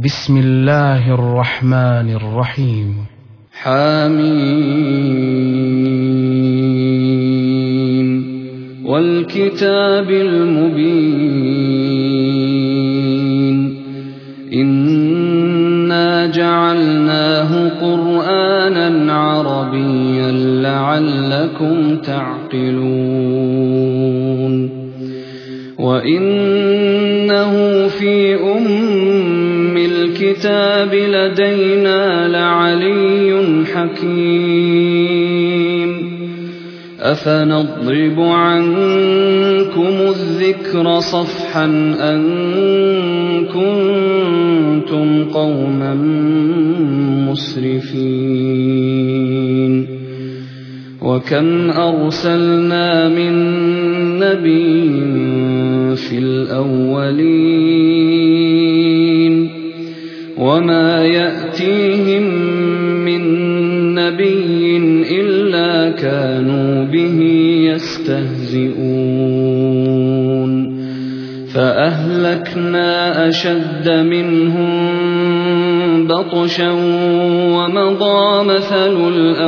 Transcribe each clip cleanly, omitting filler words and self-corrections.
بسم الله الرحمن الرحيم. حميم والكتاب المبين إنا جعلناه قرآنا عربيا لعلكم تعقلون وإنه في الكتاب لدينا لعلي حكيم أفنضرب عنكم الذكر صفحا أن كنتم قوما مسرفين وكم أرسلنا من نبي في الأولين وما يأتيهم من نبي إلا كانوا به يستهزئون فأهلكنا أشد منهم بطشا ومضى مثل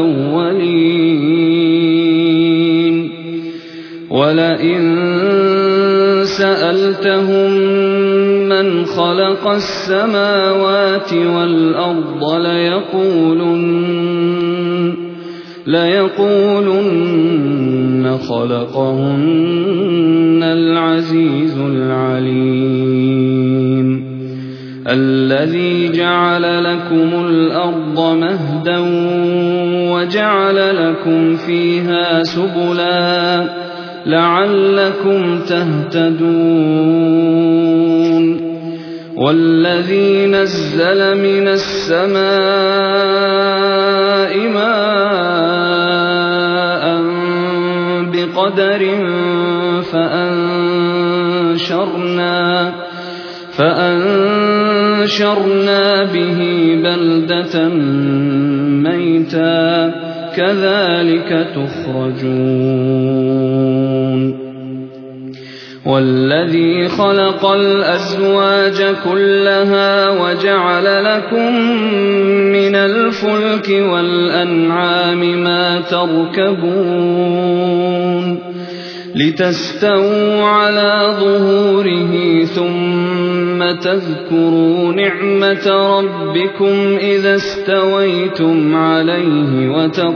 الأولين ولئن سألتهم من خلق السماوات والأرض ليقولن خلقهن العزيز العليم الذي جعل لكم الأرض مهدا وجعل لكم فيها سبلا لعلكم تهتدون والذي نزل من السماء ماء بقدر فأنشرنا به بلدة ميتا كذلك تخرجون والذي خلق الأزواج كلها وجعل لكم من الفلك والأنعام ما تركبون لتستووا على ظهوره ثم تذكروا نعمة ربكم إذا استويتم عليه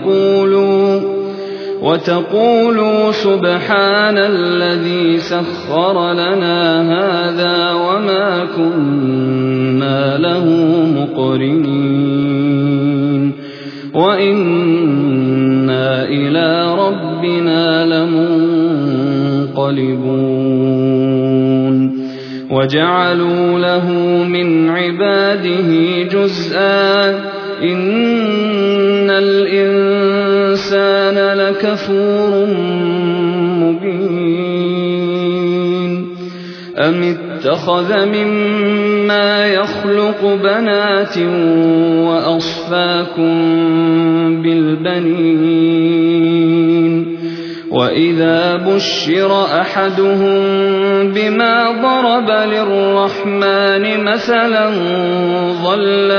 وتقولوا سبحان الذي سخر لنا هذا وما كنا له مقرنين وإنا إلى ربنا لمنقلبون وجعلوا له من عباده جزءا إن الإنسان لكفور مبين أم اتخذ مما يخلق بنات وأصفاكم بالبنين وإذا بشر أحدهم بما ضرب للرحمن مثلا ظل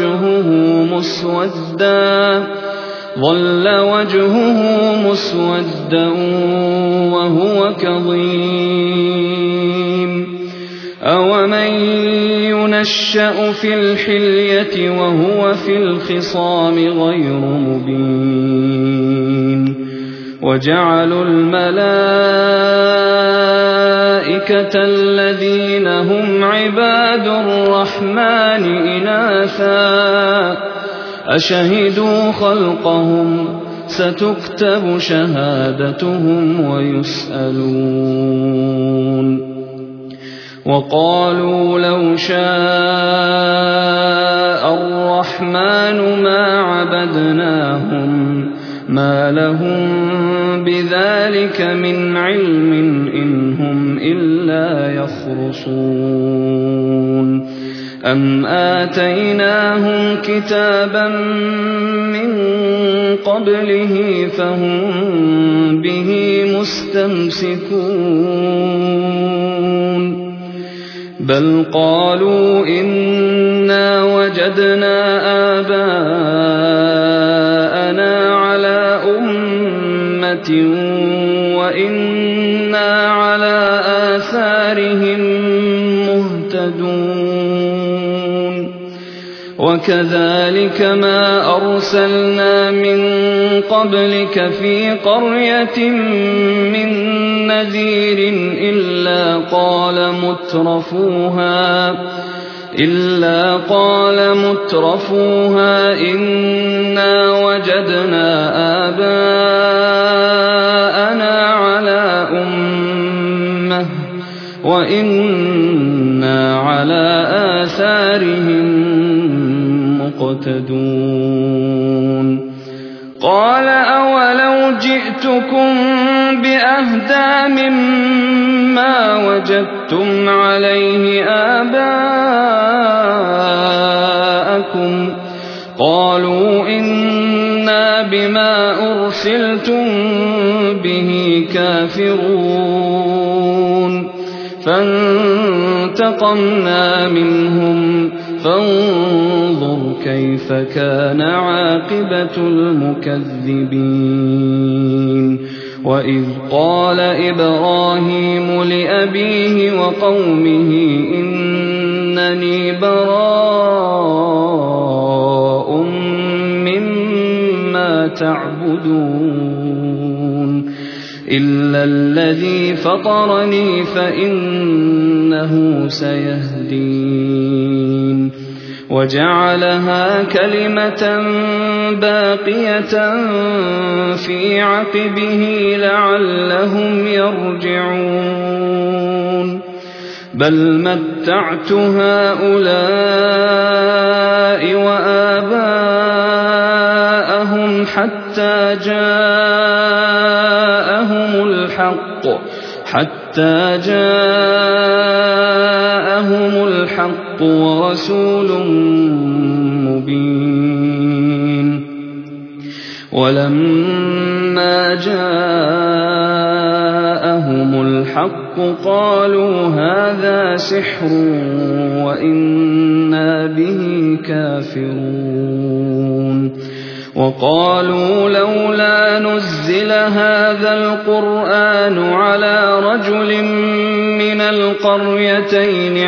وجهه مسودا وهو كظيم أومن ينشأ في الحلية وهو في الخصام غير مبين وجعلوا الملائكة الذين هم عباد الرحمن إناثا أشهدوا خلقهم ستكتب شهادتهم ويسألون وقالوا لو شاء الرحمن ما عبدناهم ما لهم بذلك من علم إن هم إلا يخرصون أم آتيناهم كتابا من قبله فهم به مستمسكون بل قالوا إنا وجدنا آباءنا على أمة وإنا على آثارهم مهتدون وكذلك ما أرسلنا من قبلك في قرية من نذير إلا قال مترفوها إنا وجدنا آباءنا على أمة وإنا على آثارهم مقتدون قال أولو جئتكم بأهدى مما وجدتم عليه آباءكم قالوا إنا بما أرسلتم به كافرون فانتقمنا منهم فانظر كيف كان عاقبة المكذبين وإذ قال إبراهيم لأبيه وقومه إنني براء مما تعبدون إلا الذي فطرني فإنه سيهدين وجعلها كلمة باقية في عقبه لعلهم يرجعون بل متعت هؤلاء وآباءهم حتى جاءهم الحق ورسول مبين ولما جاءهم الحق قالوا هذا سحر وإنا به كافرون وقالوا لولا نزل هذا القرآن على رجل من القريتين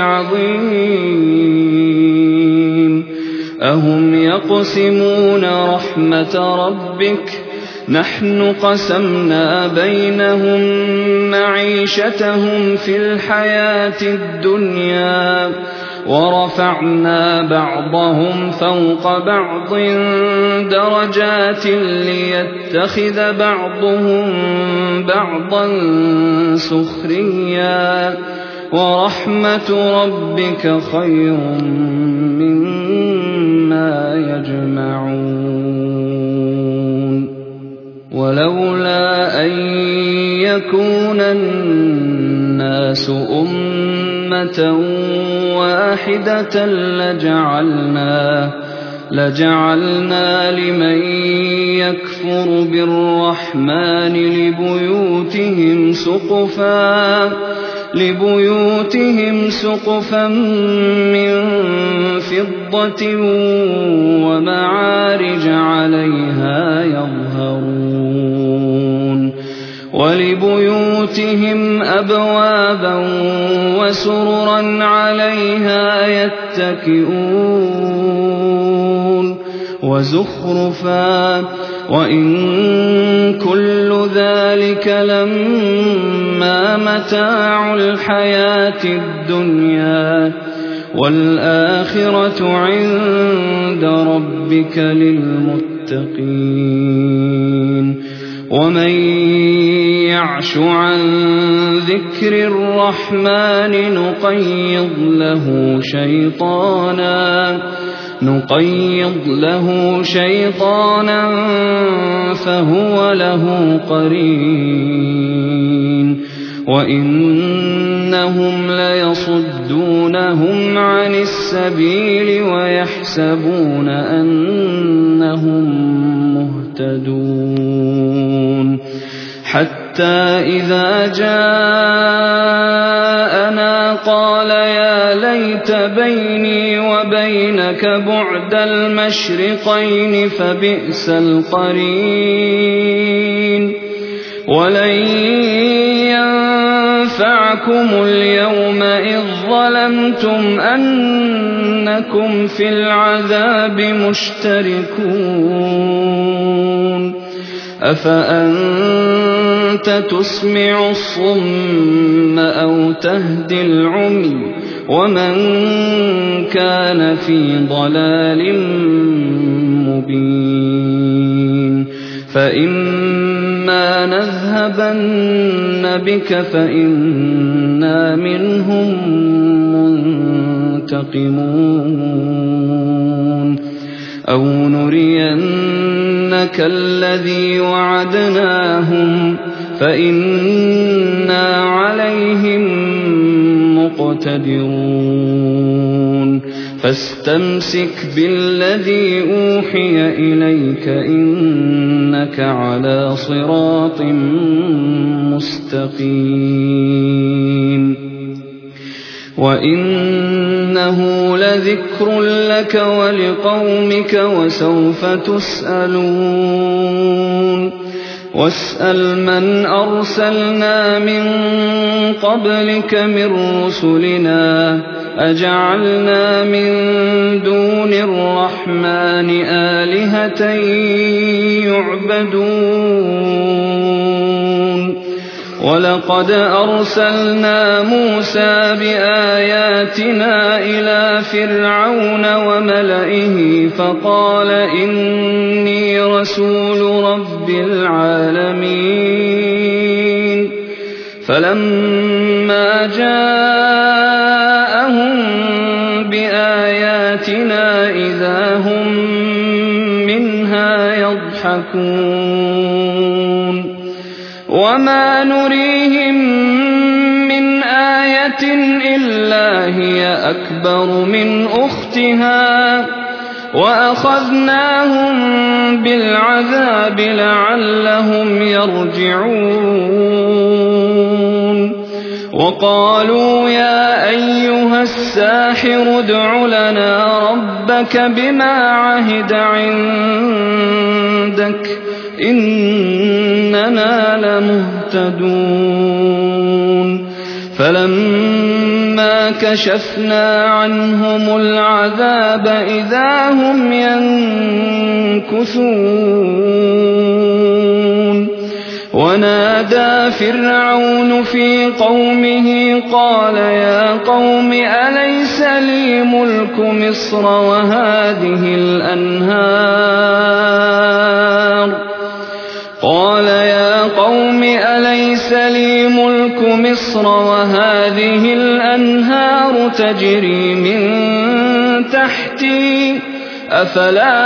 عظيم أهم يقسمون رحمة ربك نحن قسمنا بينهم معيشتهم في الحياة الدنيا ورفعنا بعضهم فوق بعض درجات ليتخذ بعضهم بعضا سخريا ورحمة ربك خير مما يجمعون ولولا أن يكون الناس أمة واحدة لجعلنا لمن يكفر بالرحمن لبيوتهم سقفا من فضة ومعارج عليها يظهرون ولبيوتهم أبوابا وسررا عليها يتكئون وزخرفا وإن كل ذلك لما متاع الحياة الدنيا والآخرة عند ربك للمتقين ومن يعش عن ذكر الرحمن نقيض له شيطانا فهو له قرين وإنهم ليصدونهم عن السبيل ويحسبون أنهم مهتدون حتى إذا جاءنا قال يا ليت بيني وبينك بعد المشرقين فبئس القرين ولن ينفعكم اليوم إذ ظلمتم أنكم في العذاب مشتركون أفأنت تسمع الصم أو تهدي العمي ومن كان في ضلال مبين فإما نذهبن بك فإنا منهم منتقمون أو نرينك الذي وعدناهم فإنا عليهم مقتدرون فاستمسك بالذي أوحي إليك إنك على صراط مستقيم وإنه لذكر لك ولقومك وسوف تسألون واسأل من أرسلنا من قبلك من رسلنا أجعلنا من دون الرحمن آلهة يعبدون ولقد أرسلنا موسى بآياتنا إلى فرعون وملئه فقال إني رسول رب العالمين فلما جاءهم بآياتنا إذا هم منها يضحكون وما نريهم من آية إلا هي أكبر من أختها وأخذناهم بالعذاب لعلهم يرجعون وقالوا يا أيها الساحر ادع لنا ربك بما عهد عندك إننا لمهتدون فلما كشفنا عنهم العذاب إذا هم ينكثون ونادى فرعون في قومه قال يا قوم أليس لي ملك مصر وهذه الأنهار قال يا قوم أليس لي ملك مصر وهذه الأنهار تجري من تحتي أفلا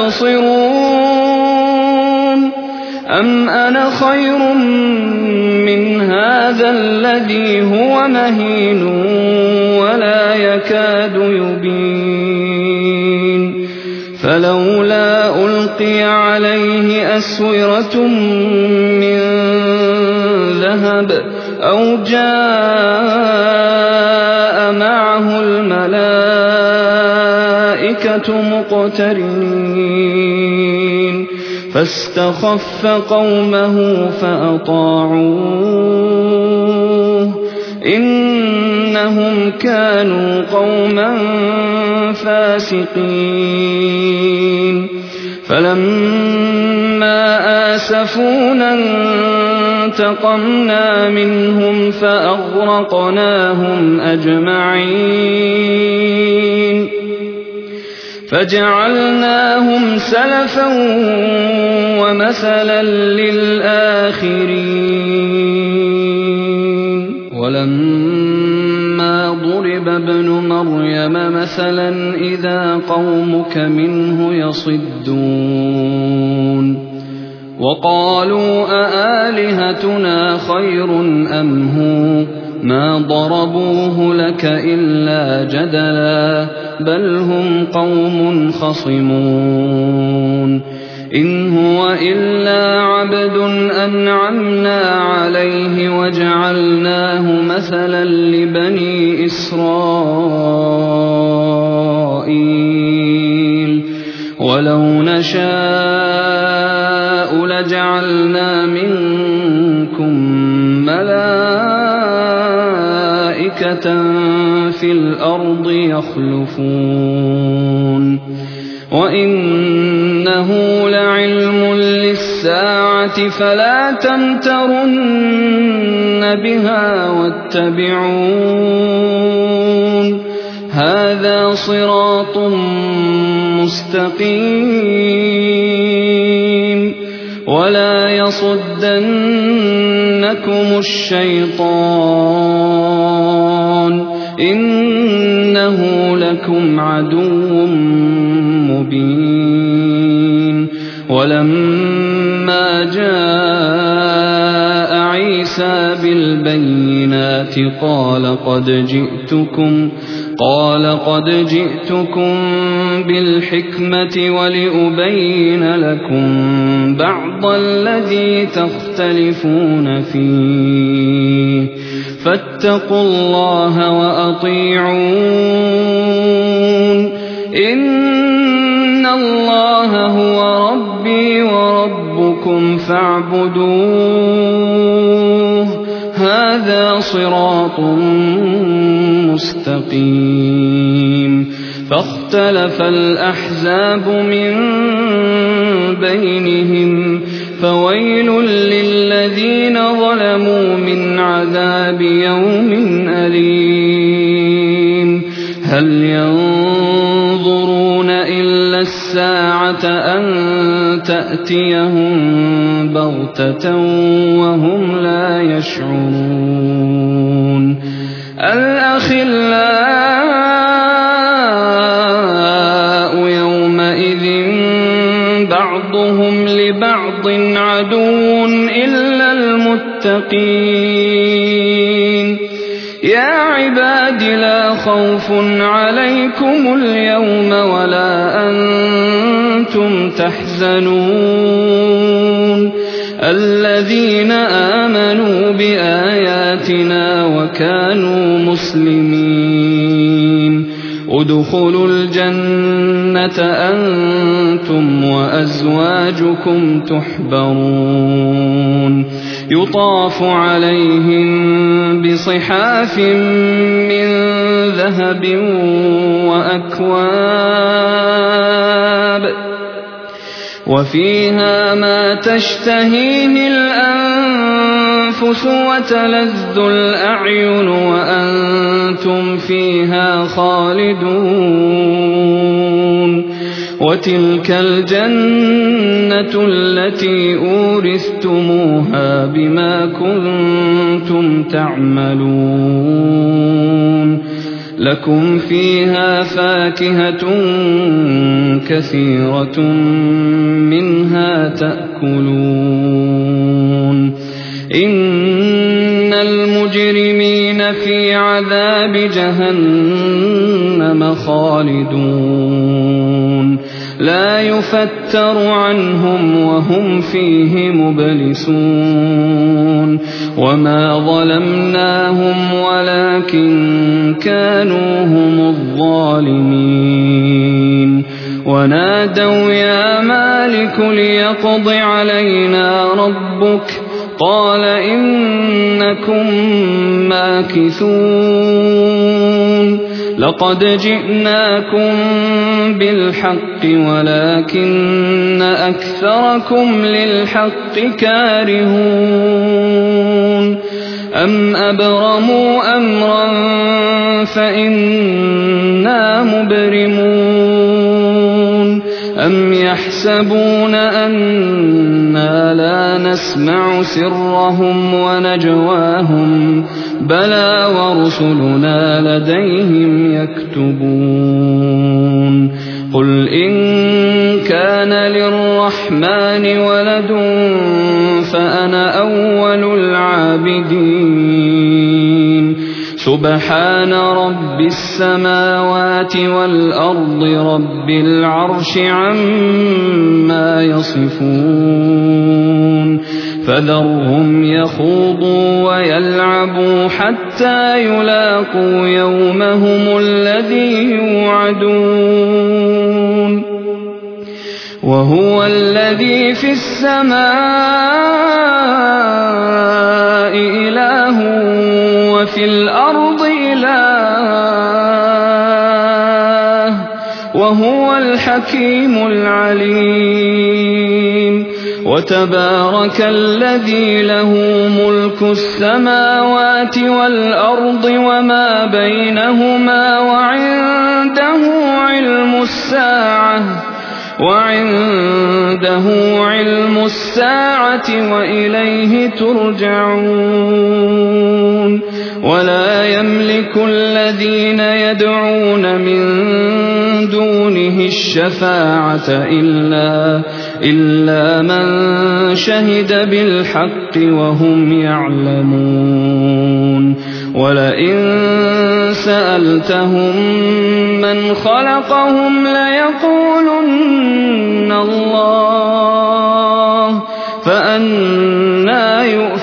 تبصرون أم أنا خير من هذا الذي هو مهين ولا يكاد يبين فلولا ألقي عليه أسورة من ذهب أو جاء معه الملائكة مقترنين فاستخف قومه فأطاعوه إنهم كانوا قوما فاسقين فلما آسفونا انتقمنا منهم فأغرقناهم أجمعين فجعلناهم سلفا ومثلا للآخرين ولما ضرب ابن مريم مثلا إذا قومك منه يصدون وقالوا أآلهتنا خير أم هو ما ضربوه لك إلا جدلا بل هم قوم خصمون إن هو إلا عبد أنعمنا عليه وجعلناه مثلا لبني إسرائيل ولو نشاء لجعلنا منكم ملائكة في الأرض يخلفون وإنه لعلم للساعة فلا تمترن بها واتبعون هذا صراط مستقيم ولا يصدنكم الشيطان إنه لكم عدو مبين ولما جاء عيسى بالبينات قال قد جئتكم بالحكمة ولأبين لكم بعض الذي تختلفون فيه فاتقوا الله وأطيعون إن الله هو ربي وربكم فاعبدوه هذا صراط مستقيم فاختلف الأحزاب من بينهم فويل للذين ظلموا من عذاب يوم أليم هل ينظرون إلا الساعة أن تأتيهم بغتة وهم لا يشعرون الأخلاء يومئذ بعضهم لبعض عدو إلا المتقين يا عباد لا خوف عليكم اليوم ولا أنتم تحزنون الذين آمنوا بآياتنا وكانوا مسلمين ادخلوا الجنة أنتم وأزواجكم تحبرون يطاف عليهم بصحاف من ذهب وأكواب وفيها ما تشتهيه الأنفس وتلذ الأعين وأنتم فيها خالدون وتلك الجنة التي أورثتموها بما كنتم تعملون لكم فيها فاكهة كثيرة منها تأكلون إن المجرمين في عذاب جهنم خالدون لا يفتر عنهم وهم فيه مبلسون وما ظلمناهم ولكن كانوا هم الظالمين ونادوا يا مالك ليقض علينا ربك قال إنكم ماكثون لقد جئناكم بالحق ولكن أكثركم للحق كارهون أم أبرموا أمرا فإنا مبرمون أم يحسبون أنا لا نسمع سرهم ونجواهم بلى ورسلنا لديهم يكتبون قل إن كان للرحمن ولد فأنا أول العابدين سبحان رب السماوات والأرض رب العرش عما يصفون فذرهم يخوضوا ويلعبوا حتى يلاقوا يومهم الذي يوعدون وهو الذي في السماء إله وفي الأرض إله وهو الحكيم العليم وتبارك الذي له ملك السماوات والأرض وما بينهما وعنده علم الساعة وإليه ترجعون ولا يملك الذين يدعون من دونه الشفاعة إلا من شهد بالحق وهم يعلمون ولئن سألتهم من خلقهم ليقولن الله فأنى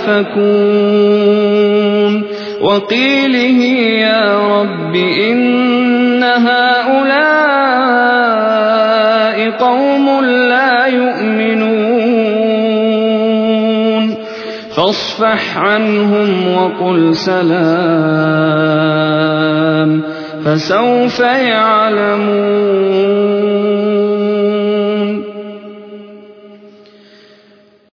يؤفكون وقيله يا رب إن هؤلاء قوم لا يؤمنون فاصفح عنهم وقل سلام فسوف يعلمون